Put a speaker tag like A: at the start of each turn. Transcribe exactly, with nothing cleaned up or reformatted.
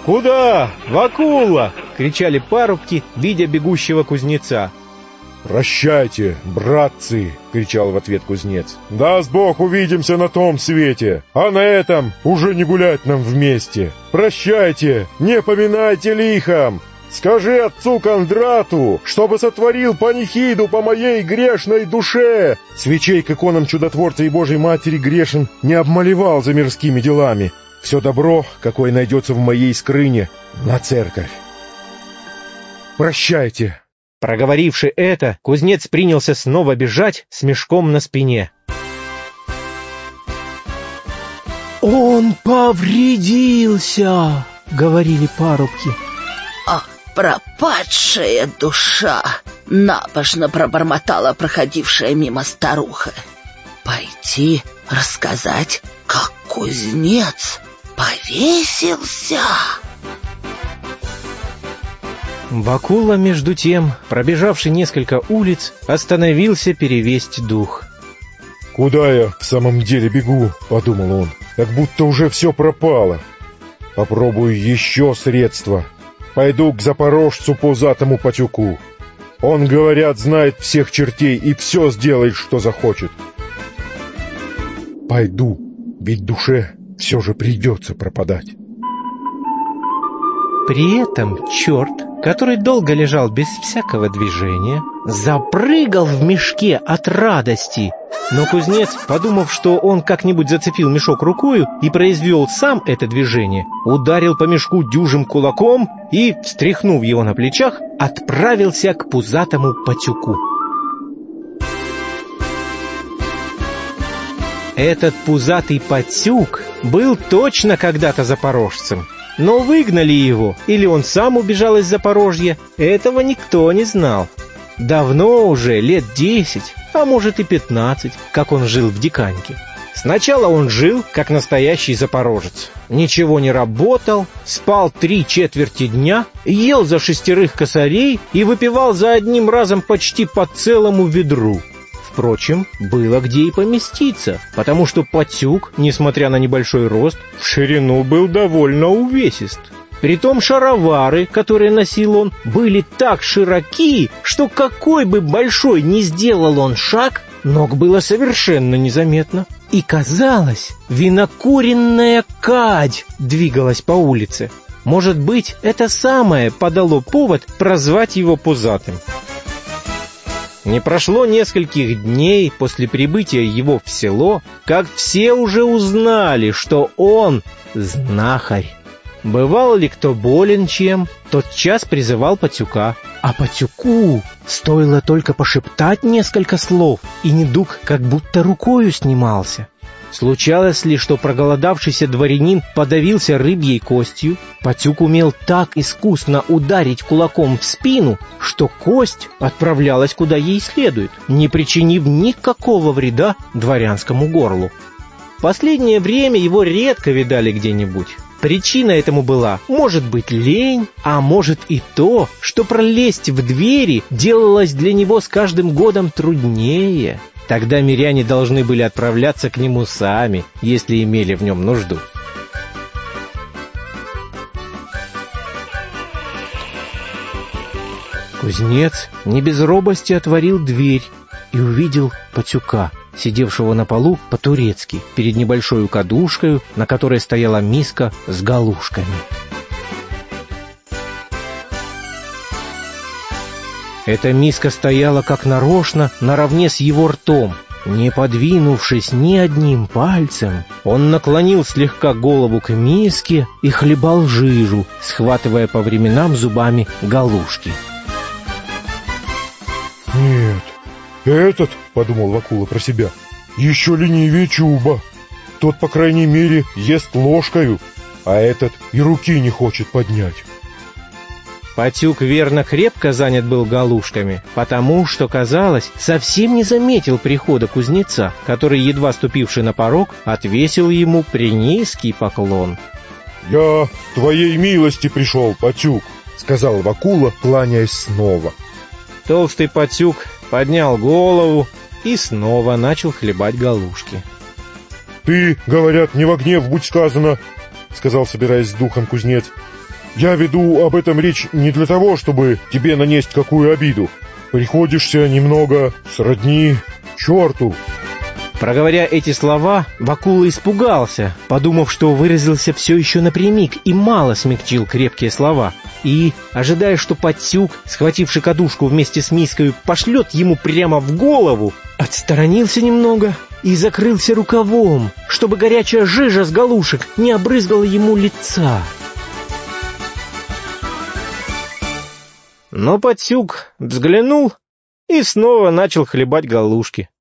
A: «Куда, Вакула?» — кричали парубки, видя бегущего кузнеца.
B: «Прощайте, братцы!» — кричал в ответ кузнец. «Даст Бог, увидимся на том свете, а на этом уже не гулять нам вместе. Прощайте, не поминайте лихом! Скажи отцу Кондрату, чтобы сотворил панихиду по моей грешной душе!» Свечей к иконам Чудотворца и Божьей Матери грешен не обмалевал за мирскими делами. Все добро, какое найдется в моей скрыне, на церковь. Прощайте!»
A: Проговоривши это, кузнец принялся снова бежать с мешком на спине.
C: «Он повредился!» — говорили парубки.
D: «А пропадшая душа!» — напашно пробормотала проходившая мимо старуха. «Пойти рассказать, как кузнец повесился!»
A: Вакула, между тем, пробежавший несколько улиц, остановился перевесть дух.
B: «Куда я в самом деле бегу?» — подумал он. «Как будто уже все пропало. Попробую еще средства. Пойду к запорожцу пузатому Патюку. Он, говорят, знает всех чертей и все сделает, что захочет. Пойду, ведь душе все же придется пропадать».
A: При этом черт, который долго лежал без всякого движения, запрыгал в мешке от радости. Но кузнец, подумав, что он как-нибудь зацепил мешок рукою и произвел сам это движение, ударил по мешку дюжим кулаком и, встряхнув его на плечах, отправился к пузатому Патюку. Этот пузатый Патюк был точно когда-то запорожцем. Но выгнали его, или он сам убежал из Запорожья, этого никто не знал. Давно уже, лет десять, а может и пятнадцать, как он жил в Диканьке. Сначала он жил, как настоящий запорожец. Ничего не работал, спал три четверти дня, ел за шестерых косарей и выпивал за одним разом почти по целому ведру. Впрочем, было где и поместиться, потому что Патюк, несмотря на небольшой рост, в ширину был довольно увесист. Притом шаровары, которые носил он, были так широки, что какой бы большой ни сделал он шаг, ног было совершенно незаметно. И казалось, винокуренная кадь двигалась по улице. Может быть, это самое подало повод прозвать его пузатым. Не прошло нескольких дней после прибытия его в село, как все уже узнали, что он знахарь. Бывал ли кто болен чем, тотчас призывал Патюка. А Патюку стоило только пошептать несколько слов, и недуг как будто рукою снимался. Случалось ли, что проголодавшийся дворянин подавился рыбьей костью, Патюк умел так искусно ударить кулаком в спину, что кость отправлялась куда ей следует, не причинив никакого вреда дворянскому горлу. В последнее время его редко видали где-нибудь. Причина этому была, может быть, лень, а может и то, что пролезть в двери делалось для него с каждым годом труднее. Тогда миряне должны были отправляться к нему сами, если имели в нем нужду. Кузнец не без робости отворил дверь и увидел Патюка, сидевшего на полу по-турецки, перед небольшой кадушкой, на которой стояла миска с галушками. Эта миска стояла как нарочно наравне с его ртом. Не подвинувшись ни одним пальцем, он наклонил слегка голову к миске и хлебал жижу, схватывая по временам зубами галушки.
B: «Нет, этот, — подумал Вакула про себя, — еще ленивее Чуба. Тот, по крайней мере, ест ложкою, а этот и руки не хочет поднять».
A: Патюк верно крепко занят был галушками, потому что, казалось, совсем не заметил прихода кузнеца, который, едва ступивший на порог, отвесил ему пренизкий поклон.
B: «Я твоей милости пришел, Патюк», — сказал Вакула, кланяясь снова.
A: Толстый Патюк поднял голову и снова начал хлебать галушки.
B: «Ты, говорят, не во гнев будь сказано», — сказал, собираясь с духом кузнец. Я веду об этом речь не для того, чтобы тебе нанести какую обиду. Приходишься немного сродни черту».
A: Проговоря эти слова, Вакула испугался, подумав, что выразился все еще напрямик и мало смягчил крепкие слова. И, ожидая, что Патсюк, схвативший кадушку вместе с миской, пошлет ему прямо в голову, отсторонился немного и закрылся рукавом, чтобы горячая жижа с галушек не обрызгала ему лица. Но Патсюк взглянул и снова начал хлебать галушки.